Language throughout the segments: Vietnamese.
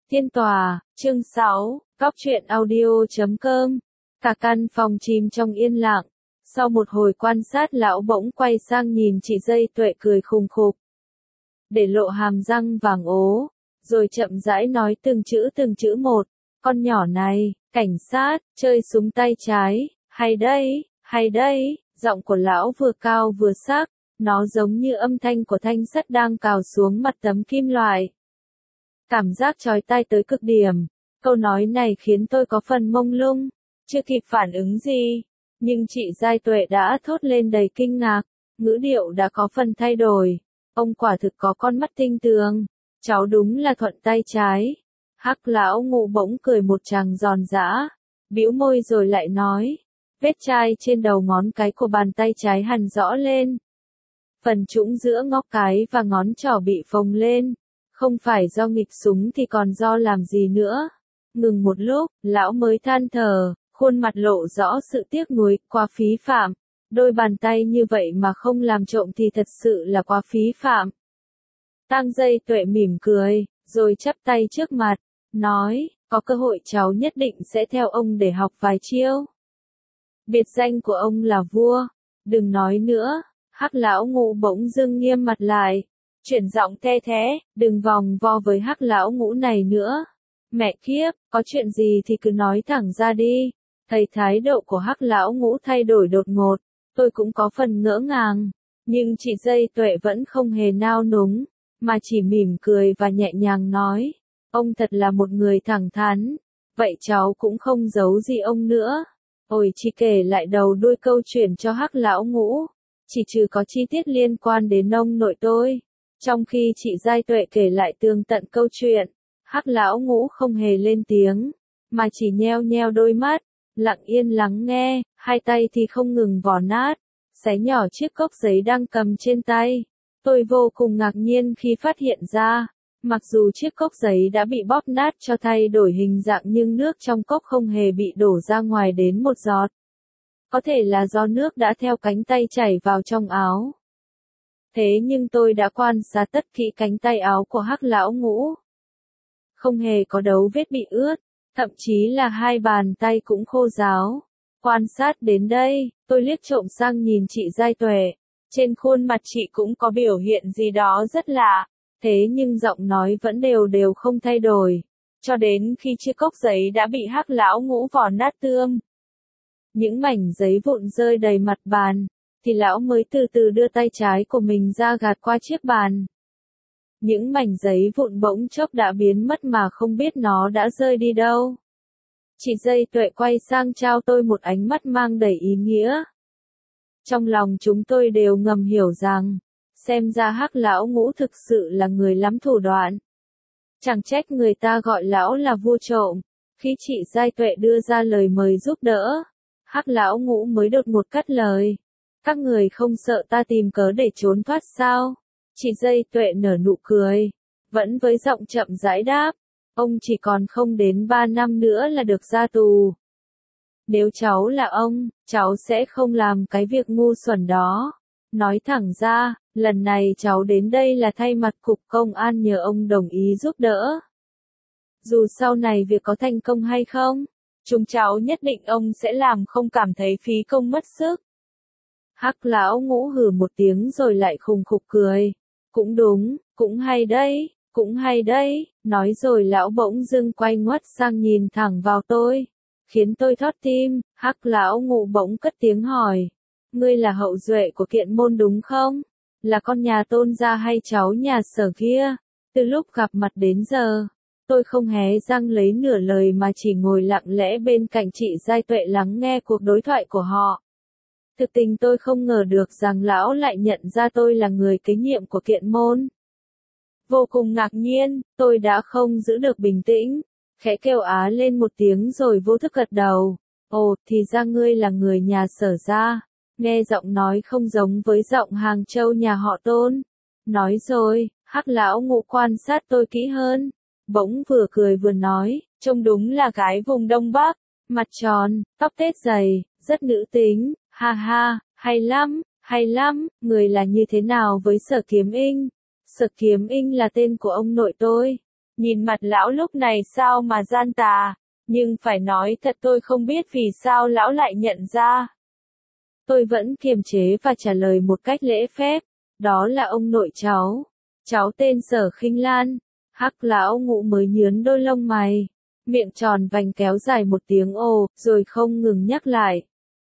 Tiên tòa, chương 6, góc truyện audio.com. Cả căn phòng chìm trong yên lặng. Sau một hồi quan sát lão bỗng quay sang nhìn chị Dây Tuệ cười khùng khục, để lộ hàm răng vàng ố, rồi chậm rãi nói từng chữ một. Con nhỏ này, cảnh sát, chơi súng tay trái, hay đấy, giọng của lão vừa cao vừa sắc, nó giống như âm thanh của thanh sắt đang cào xuống mặt tấm kim loại. Cảm giác chói tai tới cực điểm, câu nói này khiến tôi có phần mông lung, chưa kịp phản ứng gì, nhưng chị Giai Tuệ đã thốt lên đầy kinh ngạc, ngữ điệu đã có phần thay đổi. Ông quả thực có con mắt tinh tường, cháu đúng là thuận tay trái. Hắc lão ngụ bỗng cười một tràng giòn giã, bĩu môi rồi lại nói, vết chai trên đầu ngón cái của bàn tay trái hằn rõ lên. Phần trũng giữa ngón cái và ngón trỏ bị phồng lên, không phải do nghịch súng thì còn do làm gì nữa. Ngừng một lúc, lão mới than thở, khuôn mặt lộ rõ sự tiếc nuối, quá phí phạm. Đôi bàn tay như vậy mà không làm trộm thì thật sự là quá phí phạm. Tang Dây Tuệ mỉm cười, rồi chắp tay trước mặt, nói, có cơ hội cháu nhất định sẽ theo ông để học vài chiêu. Biệt danh của ông là vua, đừng nói nữa. Hắc lão ngũ bỗng dưng nghiêm mặt lại, chuyển giọng the thế, đừng vòng vo với hắc lão ngũ này nữa. Mẹ kiếp, có chuyện gì thì cứ nói thẳng ra đi. Thấy thái độ của hắc lão ngũ thay đổi đột ngột, tôi cũng có phần ngỡ ngàng, nhưng chị Dây Tuệ vẫn không hề nao núng, mà chỉ mỉm cười và nhẹ nhàng nói, ông thật là một người thẳng thắn, vậy cháu cũng không giấu gì ông nữa. Ôi, chị kể lại đầu đuôi câu chuyện cho hắc lão ngũ, chỉ trừ có chi tiết liên quan đến ông nội tôi. Trong khi chị Giai Tuệ kể lại tường tận câu chuyện, hắc lão ngũ không hề lên tiếng, mà chỉ nheo nheo đôi mắt, lặng yên lắng nghe, hai tay thì không ngừng vò nát, xé nhỏ chiếc cốc giấy đang cầm trên tay. Tôi vô cùng ngạc nhiên khi phát hiện ra, mặc dù chiếc cốc giấy đã bị bóp nát cho thay đổi hình dạng nhưng nước trong cốc không hề bị đổ ra ngoài đến một giọt. Có thể là do nước đã theo cánh tay chảy vào trong áo. Thế nhưng tôi đã quan sát tất kỹ cánh tay áo của hắc lão ngũ. Không hề có dấu vết bị ướt, thậm chí là hai bàn tay cũng khô ráo. Quan sát đến đây, tôi liếc trộm sang nhìn chị Giai Tuệ. Trên khuôn mặt chị cũng có biểu hiện gì đó rất lạ, thế nhưng giọng nói vẫn đều không thay đổi. Cho đến khi chiếc cốc giấy đã bị hắc lão ngũ vò nát tươm. Những mảnh giấy vụn rơi đầy mặt bàn, thì lão mới từ từ đưa tay trái của mình ra gạt qua chiếc bàn. Những mảnh giấy vụn bỗng chốc đã biến mất mà không biết nó đã rơi đi đâu. Chị Dây Tuệ quay sang trao tôi một ánh mắt mang đầy ý nghĩa. Trong lòng chúng tôi đều ngầm hiểu rằng, xem ra hắc lão ngũ thực sự là người lắm thủ đoạn. Chẳng trách người ta gọi lão là vua trộm. Khi chị Giai Tuệ đưa ra lời mời giúp đỡ, hắc lão ngũ mới đột ngột cắt lời. Các người không sợ ta tìm cớ để trốn thoát sao? Chị Dây Tuệ nở nụ cười, vẫn với giọng chậm rãi đáp, ông chỉ còn không đến 3 năm nữa là được ra tù. Nếu cháu là ông, cháu sẽ không làm cái việc ngu xuẩn đó. Nói thẳng ra, lần này cháu đến đây là thay mặt cục công an nhờ ông đồng ý giúp đỡ. Dù sau này việc có thành công hay không, chúng cháu nhất định ông sẽ làm không cảm thấy phí công mất sức. Hắc lão ngũ hừ một tiếng rồi lại khùng khục cười. Cũng đúng, cũng hay đấy, nói rồi lão bỗng dưng quay ngoắt sang nhìn thẳng vào tôi, khiến tôi thót tim. Hắc lão ngũ bỗng cất tiếng hỏi, ngươi là hậu duệ của Kiện Môn đúng không? Là con nhà Tôn gia hay cháu nhà Sở kia? Từ lúc gặp mặt đến giờ, tôi không hé răng lấy nửa lời mà chỉ ngồi lặng lẽ bên cạnh chị Giai Tuệ lắng nghe cuộc đối thoại của họ. Thực tình tôi không ngờ được rằng lão lại nhận ra tôi là người kế nhiệm của Kiện Môn. Vô cùng ngạc nhiên, tôi đã không giữ được bình tĩnh, khẽ kêu á lên một tiếng rồi vô thức gật đầu. Ồ, thì ra ngươi là người nhà Sở gia. Nghe giọng nói không giống với giọng Hàng Châu nhà họ Tôn. Nói rồi, hắc lão ngũ quan sát tôi kỹ hơn, bỗng vừa cười vừa nói, trông đúng là gái vùng Đông Bắc, mặt tròn, tóc tết dày, rất nữ tính. Ha ha, hay lắm, người là như thế nào với Sở Kiếm Inh? Sở Kiếm Inh là tên của ông nội tôi. Nhìn mặt lão lúc này sao mà gian tà, nhưng phải nói thật tôi không biết vì sao lão lại nhận ra. Tôi vẫn kiềm chế và trả lời một cách lễ phép, đó là ông nội cháu. Cháu tên Sở Khinh Lan. Hắc lão ngũ mới nhướng đôi lông mày, miệng tròn vành kéo dài một tiếng ồ, rồi không ngừng nhắc lại.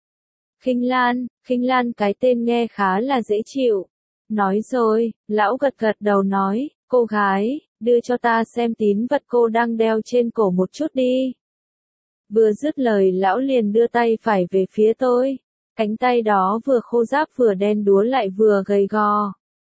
Khinh Lan cái tên nghe khá là dễ chịu. Nói rồi, lão gật gật đầu nói, cô gái, đưa cho ta xem tín vật cô đang đeo trên cổ một chút đi. Vừa dứt lời lão liền đưa tay phải về phía tôi. Cánh tay đó vừa khô ráp vừa đen đúa lại vừa gầy gò.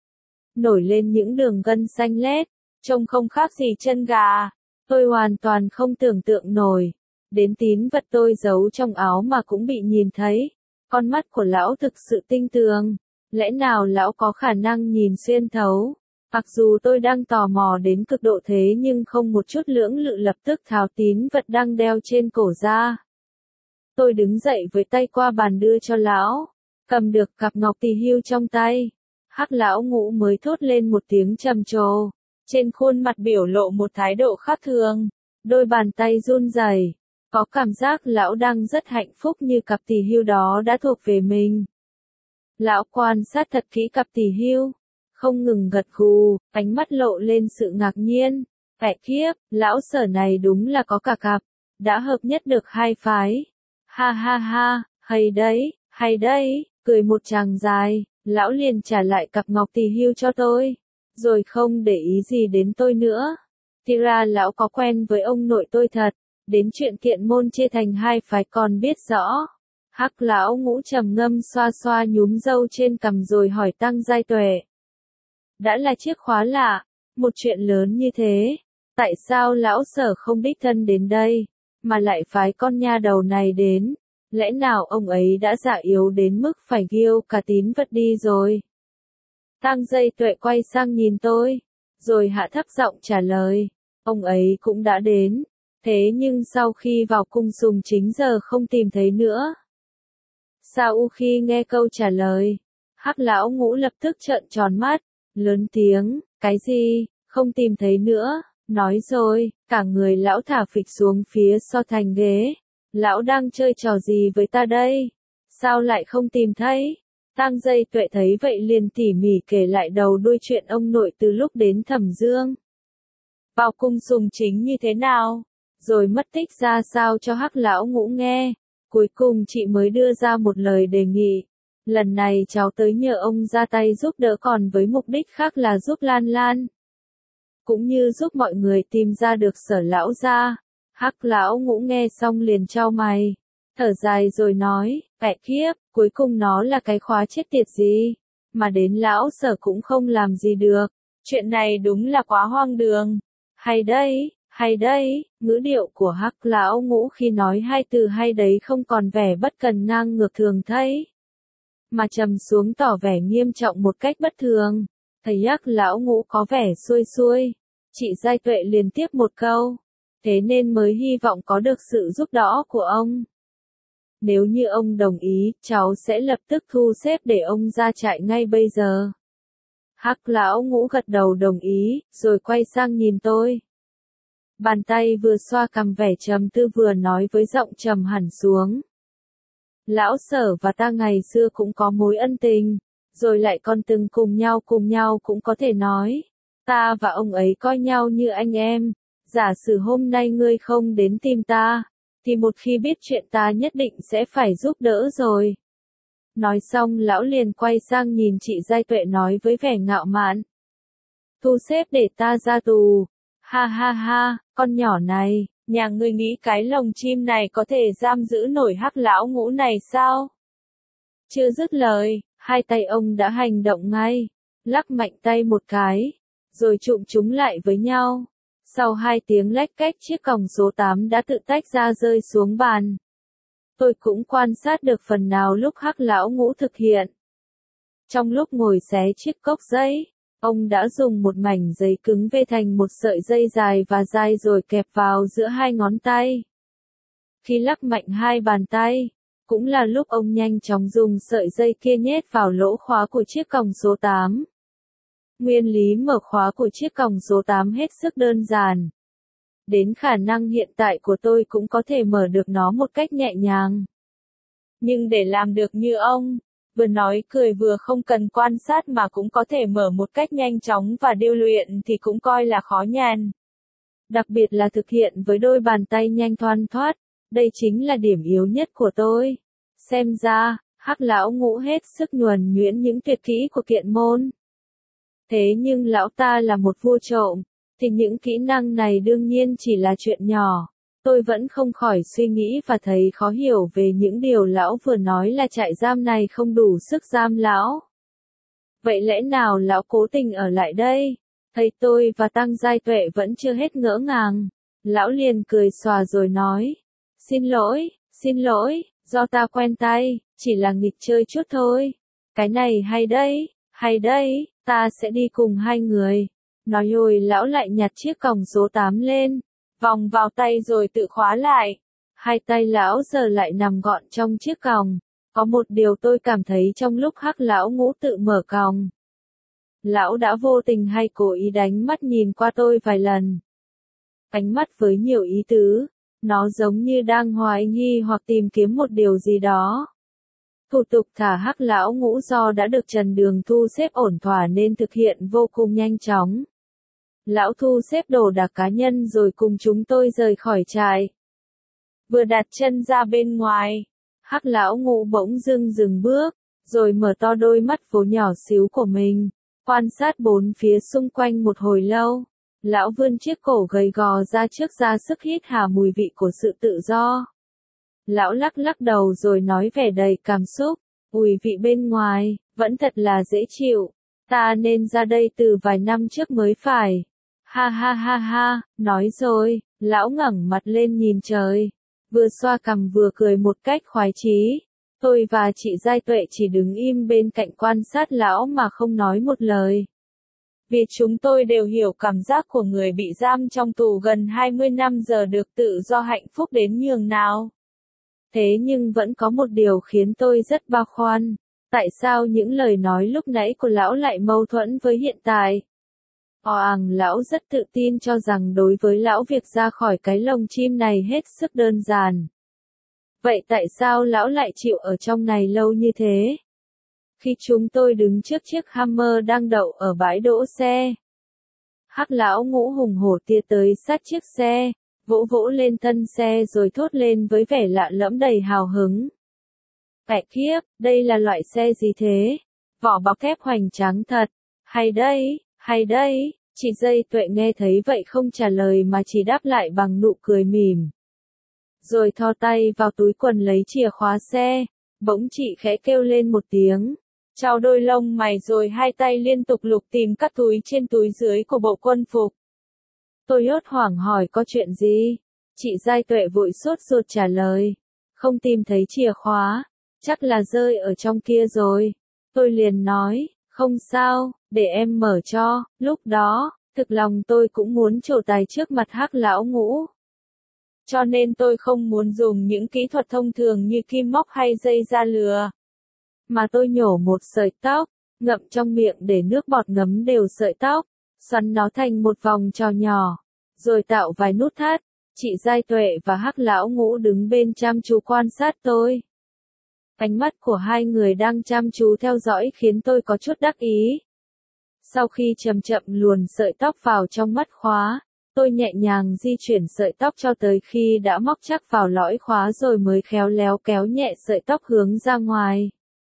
Nổi lên những đường gân xanh lét, trông không khác gì chân gà. Tôi hoàn toàn không tưởng tượng nổi. Đến tín vật tôi giấu trong áo mà cũng bị nhìn thấy. Con mắt của lão thực sự tinh tường. Lẽ nào lão có khả năng nhìn xuyên thấu? Mặc dù tôi đang tò mò đến cực độ thế nhưng không một chút lưỡng lự lập tức tháo tín vật đang đeo trên cổ ra. Tôi đứng dậy với tay qua bàn đưa cho lão, cầm được cặp ngọc tỳ hưu trong tay. Hắc lão ngũ mới thốt lên một tiếng trầm trồ, trên khuôn mặt biểu lộ một thái độ khác thường, đôi bàn tay run rẩy, có cảm giác lão đang rất hạnh phúc như cặp tỳ hưu đó đã thuộc về mình. Lão quan sát thật kỹ cặp tỳ hưu, không ngừng gật gù, ánh mắt lộ lên sự ngạc nhiên. Mẹ kiếp, lão Sở này đúng là có cả cặp, đã hợp nhất được hai phái. Ha ha ha, hay đấy, cười một tràng dài, lão liền trả lại cặp ngọc tỳ hưu cho tôi, rồi không để ý gì đến tôi nữa. Thì ra lão có quen với ông nội tôi thật, đến chuyện kiện môn chia thành hai phái còn biết rõ. Hắc lão ngũ trầm ngâm xoa xoa nhúm râu trên cằm rồi hỏi Tăng Giai Tuệ. Đã là chiếc khóa lạ, một chuyện lớn như thế, tại sao lão Sở không đích thân đến đây, mà lại phái con nha đầu này đến? Lẽ nào ông ấy đã già yếu đến mức phải giêu cả tín vật đi rồi? Tăng Giai Tuệ quay sang nhìn tôi, rồi hạ thấp giọng trả lời, ông ấy cũng đã đến, thế nhưng sau khi vào cung Sùng Chính giờ không tìm thấy nữa. Sau khi nghe câu trả lời, Hắc lão ngũ lập tức trợn tròn mắt, lớn tiếng, cái gì, không tìm thấy nữa, nói rồi, cả người lão thả phịch xuống phía so thành ghế. Lão đang chơi trò gì với ta đây? Sao lại không tìm thấy? Tang Giai Tuệ thấy vậy liền tỉ mỉ kể lại đầu đuôi chuyện ông nội từ lúc đến Thẩm Dương. Vào cung Sùng Chính như thế nào? Rồi mất tích ra sao cho Hắc lão ngũ nghe. Cuối cùng chị mới đưa ra một lời đề nghị. Lần này cháu tới nhờ ông ra tay giúp đỡ còn với mục đích khác là giúp Lan Lan. Cũng như giúp mọi người tìm ra được Sở lão gia. Hắc lão ngũ nghe xong liền chau mày, thở dài rồi nói, mẹ kiếp, cuối cùng nó là cái khóa chết tiệt gì, mà đến lão Sở cũng không làm gì được, chuyện này đúng là quá hoang đường. Hay đấy, ngữ điệu của Hắc lão ngũ khi nói hai từ hay đấy không còn vẻ bất cần ngang ngược thường thấy, mà trầm xuống tỏ vẻ nghiêm trọng một cách bất thường. Thấy Hắc lão ngũ có vẻ xuôi xuôi, chị Giai Tuệ liền tiếp một câu. Thế nên mới hy vọng có được sự giúp đỡ của ông. Nếu như ông đồng ý, cháu sẽ lập tức thu xếp để ông ra trại ngay bây giờ. Hắc lão ngũ gật đầu đồng ý, rồi quay sang nhìn tôi. Bàn tay vừa xoa cằm vẻ trầm tư vừa nói với giọng trầm hẳn xuống. Lão Sở và ta ngày xưa cũng có mối ân tình, rồi lại còn từng cùng nhau cũng có thể nói. Ta và ông ấy coi nhau như anh em. Giả sử hôm nay ngươi không đến tìm ta, thì một khi biết chuyện ta nhất định sẽ phải giúp đỡ rồi. Nói xong lão liền quay sang nhìn chị Giai Tuệ nói với vẻ ngạo mạn. Thu xếp để ta ra tù. Ha ha ha, con nhỏ này, nhà ngươi nghĩ cái lồng chim này có thể giam giữ nổi Hắc lão ngũ này sao? Chưa dứt lời, hai tay ông đã hành động ngay, lắc mạnh tay một cái, rồi chụm chúng lại với nhau. Sau 2 tiếng lách cách chiếc còng số 8 đã tự tách ra rơi xuống bàn. Tôi cũng quan sát được phần nào lúc Hắc lão ngũ thực hiện. Trong lúc ngồi xé chiếc cốc giấy, ông đã dùng một mảnh giấy cứng vê thành một sợi dây dài và dai rồi kẹp vào giữa 2 ngón tay. Khi lắc mạnh 2 bàn tay, cũng là lúc ông nhanh chóng dùng sợi dây kia nhét vào lỗ khóa của chiếc còng số 8. Nguyên lý mở khóa của chiếc còng số 8 hết sức đơn giản. đến khả năng hiện tại của tôi cũng có thể mở được nó một cách nhẹ nhàng. Nhưng để làm được như ông, vừa nói cười vừa không cần quan sát mà cũng có thể mở một cách nhanh chóng và điêu luyện thì cũng coi là khó nhằn. Đặc biệt là thực hiện với đôi bàn tay nhanh thoăn thoắt, đây chính là điểm yếu nhất của tôi. Xem ra, Hắc lão ngũ hết sức nhuần nhuyễn những tuyệt kỹ của kiện môn. Thế nhưng lão ta là một vua trộm, thì những kỹ năng này đương nhiên chỉ là chuyện nhỏ. Tôi vẫn không khỏi suy nghĩ và thấy khó hiểu về những điều lão vừa nói là trại giam này không đủ sức giam lão. Vậy lẽ nào lão cố tình ở lại đây? Thấy tôi và Tăng Giai Tuệ vẫn chưa hết ngỡ ngàng. Lão liền cười xòa rồi nói. Xin lỗi, do ta quen tay, chỉ là nghịch chơi chút thôi. Cái này hay đấy, ta sẽ đi cùng hai người. Nói rồi lão lại nhặt chiếc còng số 8 lên, vòng vào tay rồi tự khóa lại. Hai tay lão giờ lại nằm gọn trong chiếc còng. Có một điều tôi cảm thấy trong lúc Hắc lão ngũ tự mở còng. Lão đã vô tình hay cố ý đánh mắt nhìn qua tôi vài lần. Ánh mắt với nhiều ý tứ, nó giống như đang hoài nghi hoặc tìm kiếm một điều gì đó. Thủ tục thả Hắc lão ngũ do đã được Trần Đường thu xếp ổn thỏa nên thực hiện vô cùng nhanh chóng. Lão thu xếp đồ đạc cá nhân rồi cùng chúng tôi rời khỏi trại. Vừa đặt chân ra bên ngoài, Hắc lão ngũ bỗng dưng dừng bước, rồi mở to đôi mắt vốn nhỏ xíu của mình, quan sát bốn phía xung quanh một hồi lâu. Lão vươn chiếc cổ gầy gò ra trước ra sức hít hà mùi vị của sự tự do. Lão lắc lắc đầu rồi nói vẻ đầy cảm xúc, mùi vị bên ngoài, vẫn thật là dễ chịu. Ta nên ra đây từ vài năm trước mới phải. Ha ha ha ha, nói rồi, lão ngẩng mặt lên nhìn trời. Vừa xoa cằm vừa cười một cách khoái chí. Tôi và chị Giai Tuệ chỉ đứng im bên cạnh quan sát lão mà không nói một lời. Vì chúng tôi đều hiểu cảm giác của người bị giam trong tù gần 20 năm giờ được tự do hạnh phúc đến nhường nào. Thế nhưng vẫn có một điều khiến tôi rất băn khoăn. Tại sao những lời nói lúc nãy của lão lại mâu thuẫn với hiện tại? Lão rất tự tin cho rằng đối với lão việc ra khỏi cái lồng chim này hết sức đơn giản. Vậy tại sao lão lại chịu ở trong này lâu như thế? Khi chúng tôi đứng trước chiếc Hummer đang đậu ở bãi đỗ xe, Hắc lão ngũ hùng hổ tia tới sát chiếc xe, vỗ vỗ lên thân xe rồi thốt lên với vẻ lạ lẫm đầy hào hứng. Mẹ kiếp, đây là loại xe gì thế? Vỏ bọc thép hoành tráng thật. Hay đấy, chị Giai Tuệ nghe thấy vậy không trả lời mà chỉ đáp lại bằng nụ cười mỉm. Rồi thò tay vào túi quần lấy chìa khóa xe, bỗng chị khẽ kêu lên một tiếng. Chào đôi lông mày rồi hai tay liên tục lục tìm các túi trên túi dưới của bộ quân phục. Tôi hốt hoảng hỏi có chuyện gì? Chị Giai Tuệ vội sốt ruột trả lời. Không tìm thấy chìa khóa, chắc là rơi ở trong kia rồi. Tôi liền nói, không sao, để em mở cho. Lúc đó, thực lòng tôi cũng muốn trổ tài trước mặt Hắc lão ngũ. Cho nên tôi không muốn dùng những kỹ thuật thông thường như kim móc hay dây da lừa. Mà tôi nhổ một sợi tóc, ngậm trong miệng để nước bọt ngấm đều sợi tóc, xoắn nó thành một vòng tròn nhỏ, rồi tạo vài nút thắt. Chị Giai Tuệ và Hắc lão ngũ đứng bên chăm chú quan sát tôi. Ánh mắt của hai người đang chăm chú theo dõi khiến tôi có chút đắc ý. Sau khi chậm chậm luồn sợi tóc vào trong mắt khóa, tôi nhẹ nhàng di chuyển sợi tóc cho tới khi đã móc chắc vào lõi khóa rồi mới khéo léo kéo nhẹ sợi tóc hướng ra ngoài.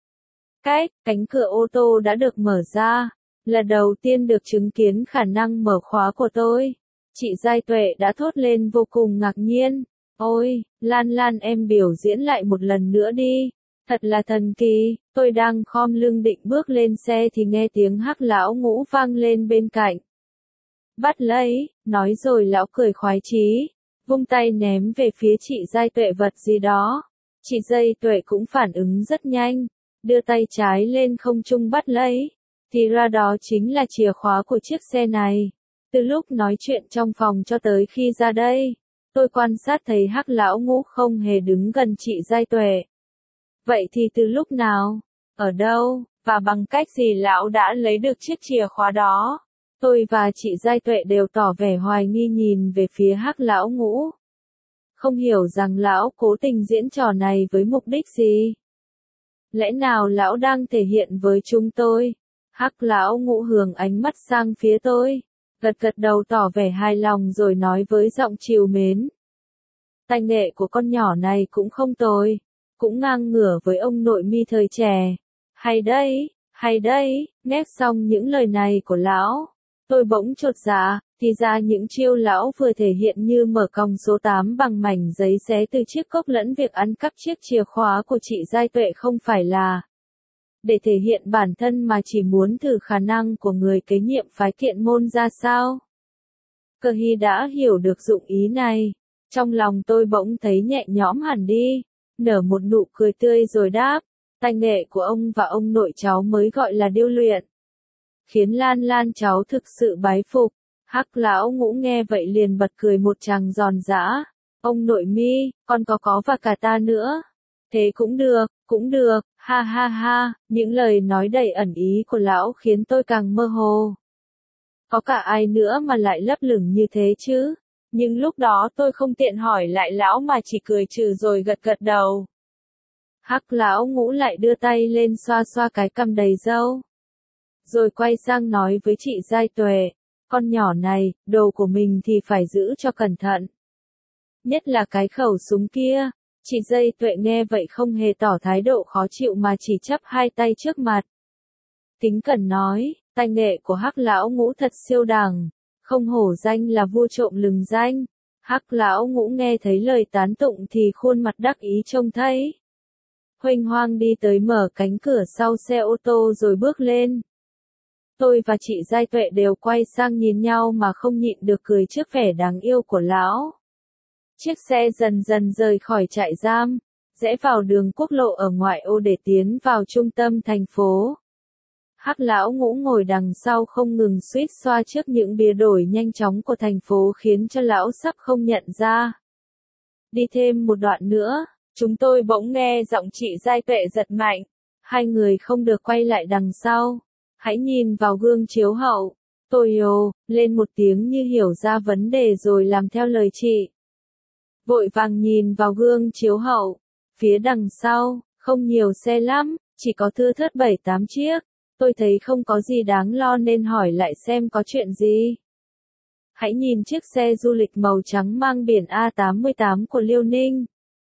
Cánh cửa ô tô đã được mở ra, là đầu tiên được chứng kiến khả năng mở khóa của tôi. Chị Giai Tuệ đã thốt lên vô cùng ngạc nhiên. Ôi, Lan em biểu diễn lại một lần nữa đi. Thật là thần kỳ, tôi đang khom lưng định bước lên xe thì nghe tiếng Hắc lão ngũ vang lên bên cạnh. Bắt lấy, nói rồi lão cười khoái chí, vung tay ném về phía chị Giai Tuệ vật gì đó. Chị Giai Tuệ cũng phản ứng rất nhanh, đưa tay trái lên không trung bắt lấy. Thì ra đó chính là chìa khóa của chiếc xe này. Từ lúc nói chuyện trong phòng cho tới khi ra đây, tôi quan sát thấy Hắc lão ngũ không hề đứng gần chị Giai Tuệ. Vậy thì từ lúc nào, ở đâu, và bằng cách gì lão đã lấy được chiếc chìa khóa đó? Tôi và chị Giai Tuệ đều tỏ vẻ hoài nghi nhìn về phía Hắc lão ngũ. Không hiểu rằng lão cố tình diễn trò này với mục đích gì. Lẽ nào lão đang thể hiện với chúng tôi? Hắc lão ngũ hướng ánh mắt sang phía tôi, gật gật đầu tỏ vẻ hài lòng rồi nói với giọng trìu mến. Tài nghệ của con nhỏ này cũng không tồi, cũng ngang ngửa với ông nội Mi thời trẻ. Hay đấy, nghe xong những lời này của lão, tôi bỗng chột dạ, thì ra những chiêu lão vừa thể hiện như mở còng số 8 bằng mảnh giấy xé từ chiếc cốc lẫn việc ăn cắp chiếc chìa khóa của chị Giai Tuệ không phải là để thể hiện bản thân mà chỉ muốn thử khả năng của người kế nhiệm phái Kiện Môn ra sao. Cơ Hy đã hiểu được dụng ý này, trong lòng tôi bỗng thấy nhẹ nhõm hẳn đi, nở một nụ cười tươi rồi đáp, tài nghệ của ông và ông nội cháu mới gọi là điêu luyện. Khiến Lan Lan cháu thực sự bái phục. Hắc lão ngũ nghe vậy liền bật cười một tràng giòn giã. Ông nội Mi, con có và cả ta nữa. Thế cũng được, ha ha ha, những lời nói đầy ẩn ý của lão khiến tôi càng mơ hồ. Có cả ai nữa mà lại lấp lửng như thế chứ? Nhưng lúc đó tôi không tiện hỏi lại lão mà chỉ cười trừ rồi gật gật đầu. Hắc lão ngũ lại đưa tay lên xoa xoa cái cằm đầy râu. Rồi quay sang nói với chị Giai Tuệ, con nhỏ này, đồ của mình thì phải giữ cho cẩn thận. Nhất là cái khẩu súng kia. Chị Giai Tuệ nghe vậy không hề tỏ thái độ khó chịu mà chỉ chắp hai tay trước mặt. Kính cẩn nói, tài nghệ của Hắc lão ngũ thật siêu đẳng, không hổ danh là vua trộm lừng danh. Hắc lão ngũ nghe thấy lời tán tụng thì khuôn mặt đắc ý trông thấy. Huênh hoang đi tới mở cánh cửa sau xe ô tô rồi bước lên. Tôi và chị Giai Tuệ đều quay sang nhìn nhau mà không nhịn được cười trước vẻ đáng yêu của lão. Chiếc xe dần dần rời khỏi trại giam, rẽ vào đường quốc lộ ở ngoại ô để tiến vào trung tâm thành phố. Hắc lão ngũ ngồi đằng sau không ngừng suýt xoa trước những bia đổi nhanh chóng của thành phố khiến cho lão sắp không nhận ra. Đi thêm một đoạn nữa, chúng tôi bỗng nghe giọng chị Giai Tuệ giật mạnh. Hai người không được quay lại đằng sau. Hãy nhìn vào gương chiếu hậu. Tôi lên một tiếng như hiểu ra vấn đề rồi làm theo lời chị. Vội vàng nhìn vào gương chiếu hậu. Phía đằng sau, không nhiều xe lắm, chỉ có thưa thớt 7-8 chiếc. Tôi thấy không có gì đáng lo nên hỏi lại xem có chuyện gì. Hãy nhìn chiếc xe du lịch màu trắng mang biển A88 của Liêu Ninh.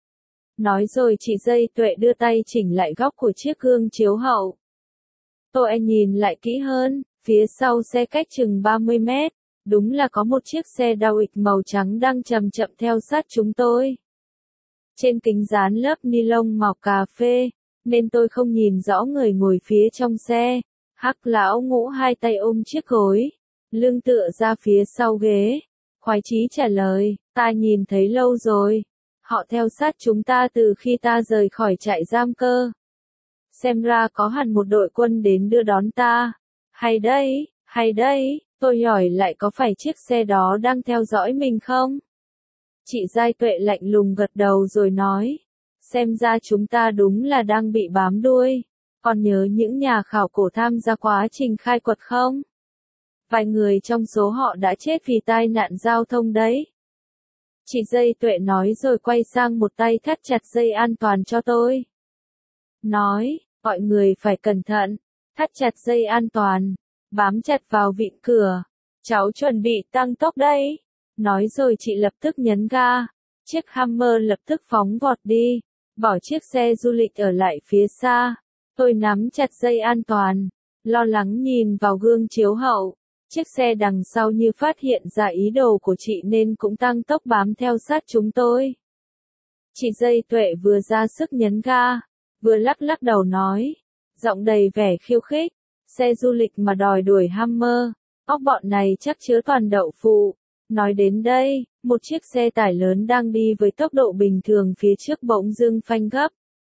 Nói rồi chị Giai Tuệ đưa tay chỉnh lại góc của chiếc gương chiếu hậu. Tôi nhìn lại kỹ hơn, phía sau xe cách chừng 30 mét, đúng là có một chiếc xe Dawit màu trắng đang chậm chậm theo sát chúng tôi. Trên kính dán lớp ni lông màu cà phê, nên tôi không nhìn rõ người ngồi phía trong xe. Hắc lão ngũ hai tay ôm chiếc gối, lưng tựa ra phía sau ghế. Khoái chí trả lời, ta nhìn thấy lâu rồi. Họ theo sát chúng ta từ khi ta rời khỏi trại giam cơ. Xem ra có hẳn một đội quân đến đưa đón ta. Hay đấy, tôi hỏi lại có phải chiếc xe đó đang theo dõi mình không? Chị Giai Tuệ lạnh lùng gật đầu rồi nói. Xem ra chúng ta đúng là đang bị bám đuôi. Còn nhớ những nhà khảo cổ tham gia quá trình khai quật không? Vài người trong số họ đã chết vì tai nạn giao thông đấy. Chị Giai Tuệ nói rồi quay sang một tay thắt chặt dây an toàn cho tôi. Nói, mọi người phải cẩn thận, thắt chặt dây an toàn, bám chặt vào vịn cửa. Cháu chuẩn bị tăng tốc đây. Nói rồi chị lập tức nhấn ga. Chiếc Hummer lập tức phóng vọt đi, bỏ chiếc xe du lịch ở lại phía xa. Tôi nắm chặt dây an toàn, lo lắng nhìn vào gương chiếu hậu. Chiếc xe đằng sau như phát hiện ra ý đồ của chị nên cũng tăng tốc bám theo sát chúng tôi. Chị Giai Tuệ vừa ra sức nhấn ga, vừa lắc lắc đầu nói, giọng đầy vẻ khiêu khích, xe du lịch mà đòi đuổi Hummer, óc bọn này chắc chứa toàn đậu phụ. Nói đến đây, một chiếc xe tải lớn đang đi với tốc độ bình thường phía trước bỗng dưng phanh gấp.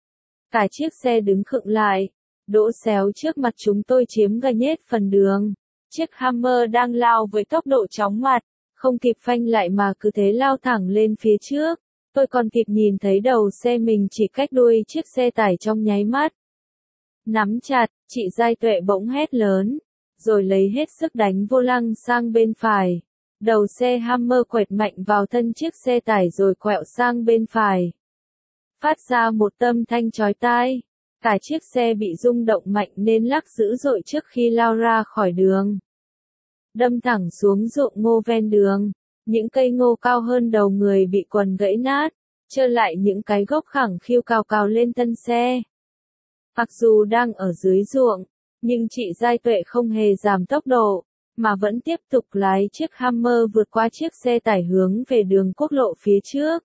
Cả chiếc xe đứng khựng lại, đỗ xéo trước mặt chúng tôi chiếm gần hết phần đường. Chiếc Hummer đang lao với tốc độ chóng mặt, không kịp phanh lại mà cứ thế lao thẳng lên phía trước. Tôi còn kịp nhìn thấy đầu xe mình chỉ cách đuôi chiếc xe tải trong nháy mắt. Nắm chặt, chị Giai Tuệ bỗng hét lớn. rồi lấy hết sức đánh vô lăng sang bên phải. Đầu xe Hummer quẹt mạnh vào thân chiếc xe tải rồi quẹo sang bên phải. Phát ra một âm thanh chói tai. Cả chiếc xe bị rung động mạnh nên lắc dữ dội trước khi lao ra khỏi đường. Đâm thẳng xuống ruộng ngô ven đường. Những cây ngô cao hơn đầu người bị quần gãy nát, trơ lại những cái gốc khẳng khiu cào cào lên thân xe. Mặc dù đang ở dưới ruộng, nhưng chị Giai Tuệ không hề giảm tốc độ, mà vẫn tiếp tục lái chiếc Hummer vượt qua chiếc xe tải hướng về đường quốc lộ phía trước.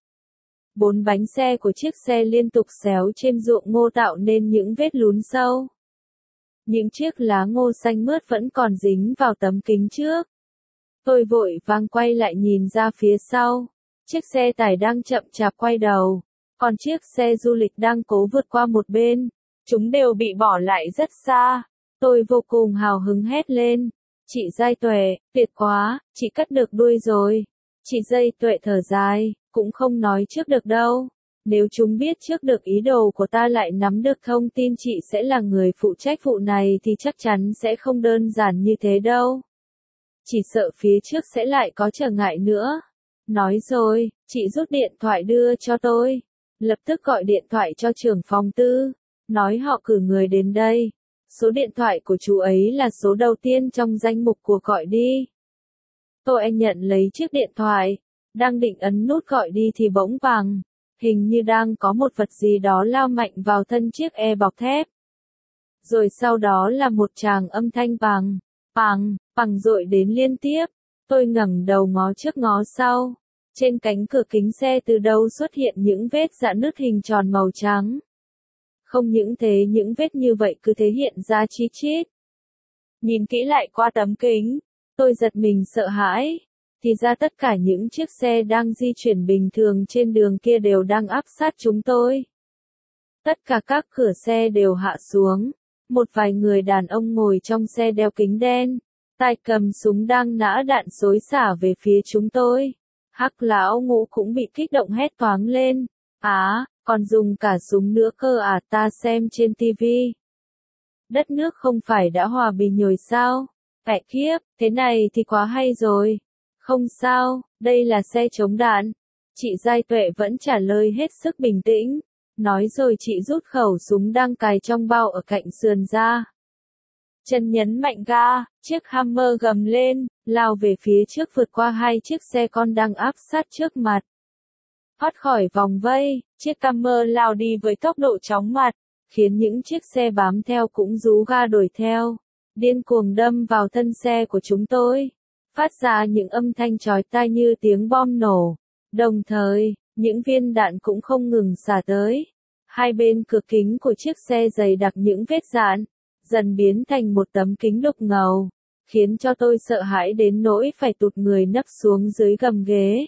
4 bánh xe của chiếc xe liên tục xéo trên ruộng ngô tạo nên những vết lún sâu. Những chiếc lá ngô xanh mướt vẫn còn dính vào tấm kính trước. Tôi vội vàng quay lại nhìn ra phía sau. Chiếc xe tải đang chậm chạp quay đầu, còn chiếc xe du lịch đang cố vượt qua một bên. Chúng đều bị bỏ lại rất xa. Tôi vô cùng hào hứng hét lên. Chị Giai Tuệ, tuyệt quá, chị cắt được đuôi rồi. Chị Giai Tuệ thở dài, cũng không nói trước được đâu. Nếu chúng biết trước được ý đồ của ta lại nắm được thông tin chị sẽ là người phụ trách vụ này thì chắc chắn sẽ không đơn giản như thế đâu. Chỉ sợ phía trước sẽ lại có trở ngại nữa. Nói rồi, chị rút điện thoại đưa cho tôi. Lập tức gọi điện thoại cho trưởng phòng tư. Nói họ cử người đến đây. Số điện thoại của chú ấy là số đầu tiên trong danh mục cuộc gọi đi. Tôi nhận lấy chiếc điện thoại. Đang định ấn nút gọi đi thì bỗng vàng. Hình như đang có một vật gì đó lao mạnh vào thân chiếc bọc thép. Rồi sau đó là một tràng âm thanh bằng, bằng dội đến liên tiếp. Tôi ngẩng đầu ngó trước ngó sau. Trên cánh cửa kính xe từ đâu xuất hiện những vết rạn nứt hình tròn màu trắng. Không những thế những vết như vậy cứ thế hiện ra chi chít. Nhìn kỹ lại qua tấm kính, tôi giật mình sợ hãi. Thì ra tất cả những chiếc xe đang di chuyển bình thường trên đường kia đều đang áp sát chúng tôi. Tất cả các cửa xe đều hạ xuống. Một vài người đàn ông ngồi trong xe đeo kính đen, tay cầm súng đang nã đạn xối xả về phía chúng tôi. Hắc lão Ngũ cũng bị kích động hét toáng lên. Còn dùng cả súng nữa cơ à, ta xem trên tivi. Đất nước không phải đã hòa bình rồi sao? Mẹ kiếp, thế này thì quá hay rồi. Không sao, đây là xe chống đạn. Chị Giai Tuệ vẫn trả lời hết sức bình tĩnh. Nói rồi chị rút khẩu súng đang cài trong bao ở cạnh sườn ra. Chân nhấn mạnh ga, chiếc Hummer gầm lên, lao về phía trước vượt qua 2 chiếc xe con đang áp sát trước mặt. Thoát khỏi vòng vây, chiếc Hummer lao đi với tốc độ chóng mặt, khiến những chiếc xe bám theo cũng rú ga đuổi theo, điên cuồng đâm vào thân xe của chúng tôi, phát ra những âm thanh chói tai như tiếng bom nổ. Đồng thời, những viên đạn cũng không ngừng xả tới. Hai bên cửa kính của chiếc xe dày đặc những vết rạn, dần biến thành một tấm kính đục ngầu, khiến cho tôi sợ hãi đến nỗi phải tụt người nấp xuống dưới gầm ghế.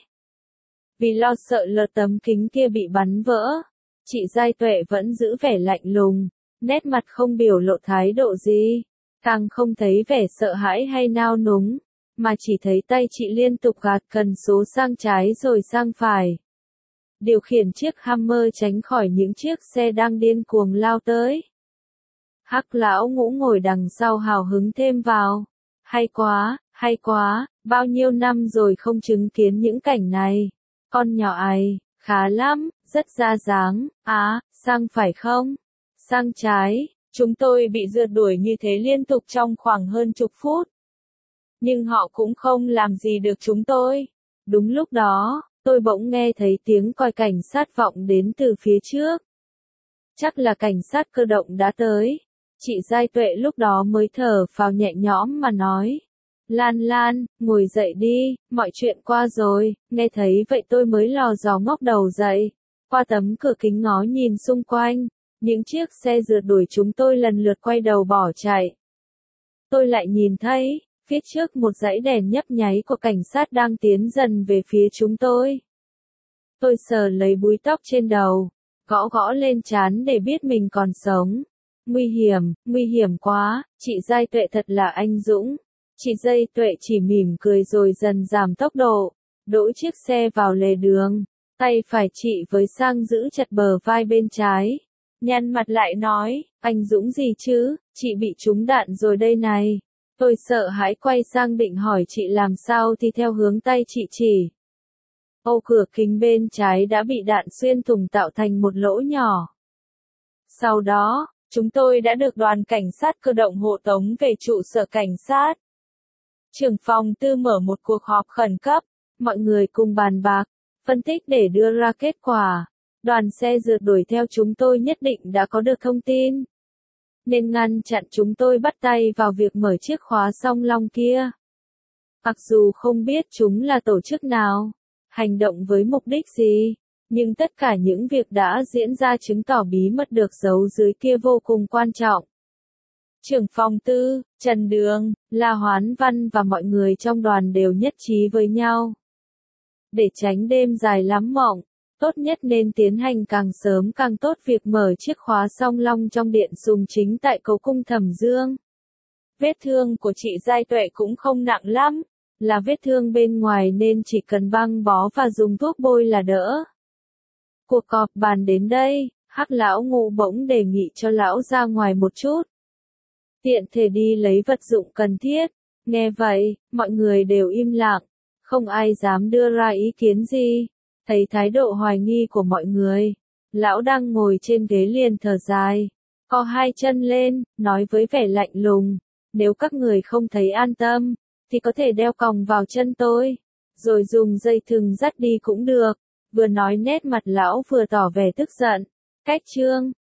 Vì lo sợ lợt tấm kính kia bị bắn vỡ, chị Giai Tuệ vẫn giữ vẻ lạnh lùng, nét mặt không biểu lộ thái độ gì, càng không thấy vẻ sợ hãi hay nao núng, mà chỉ thấy tay chị liên tục gạt cần số sang trái rồi sang phải. Điều khiển chiếc Hummer tránh khỏi những chiếc xe đang điên cuồng lao tới. Hắc lão Ngũ ngồi đằng sau hào hứng thêm vào. Hay quá, bao nhiêu năm rồi không chứng kiến những cảnh này. Con nhỏ ấy, khá lắm, rất ra dáng. Sang phải không? Sang trái. Chúng tôi bị rượt đuổi như thế liên tục trong khoảng hơn chục phút. Nhưng họ cũng không làm gì được chúng tôi. Đúng lúc đó, tôi bỗng nghe thấy tiếng còi cảnh sát vọng đến từ phía trước. Chắc là cảnh sát cơ động đã tới. Chị Giai Tuệ lúc đó mới thở phào nhẹ nhõm mà nói. Lan, ngồi dậy đi, mọi chuyện qua rồi. Nghe thấy vậy tôi mới lò dò ngóc đầu dậy. Qua tấm cửa kính ngó nhìn xung quanh, những chiếc xe rượt đuổi chúng tôi lần lượt quay đầu bỏ chạy. Tôi lại nhìn thấy, phía trước một dãy đèn nhấp nháy của cảnh sát đang tiến dần về phía chúng tôi. Tôi sờ lấy búi tóc trên đầu, gõ lên trán để biết mình còn sống. Nguy hiểm quá, chị Giai Tuệ thật là anh dũng. Chị Giai Tuệ chỉ mỉm cười rồi dần giảm tốc độ, đỗ chiếc xe vào lề đường. Tay phải chị với sang giữ chặt bờ vai bên trái. Nhăn mặt lại nói, anh dũng gì chứ, chị bị trúng đạn rồi đây này. Tôi sợ hãi quay sang định hỏi chị làm sao thì theo hướng tay chị chỉ. Ô cửa kính bên trái đã bị đạn xuyên thủng tạo thành một lỗ nhỏ. Sau đó, chúng tôi đã được đoàn cảnh sát cơ động hộ tống về trụ sở cảnh sát. Trưởng phòng tư mở một cuộc họp khẩn cấp, mọi người cùng bàn bạc, phân tích để đưa ra kết quả. Đoàn xe rượt đuổi theo chúng tôi nhất định đã có được thông tin, nên ngăn chặn chúng tôi bắt tay vào việc mở chiếc khóa song long kia. Mặc dù không biết chúng là tổ chức nào, hành động với mục đích gì, nhưng tất cả những việc đã diễn ra chứng tỏ bí mật được giấu dưới kia vô cùng quan trọng. Trưởng phòng tư, Trần Đường, La Hoán Văn và mọi người trong đoàn đều nhất trí với nhau. Để tránh đêm dài lắm mộng, tốt nhất nên tiến hành càng sớm càng tốt việc mở chiếc khóa song long trong điện sùng chính tại cầu cung Thẩm Dương. Vết thương của chị Giai Tuệ cũng không nặng lắm, là vết thương bên ngoài nên chỉ cần băng bó và dùng thuốc bôi là đỡ. Cuộc họp bàn đến đây, Hắc lão Ngũ bỗng đề nghị cho lão ra ngoài một chút. Tiện thể đi lấy vật dụng cần thiết. Nghe vậy, mọi người đều im lặng, không ai dám đưa ra ý kiến gì. Thấy thái độ hoài nghi của mọi người, lão đang ngồi trên ghế liền thở dài, co hai chân lên, nói với vẻ lạnh lùng, nếu các người không thấy an tâm, thì có thể đeo còng vào chân tôi, rồi dùng dây thừng dắt đi cũng được. Vừa nói nét mặt lão vừa tỏ vẻ tức giận. Cách chương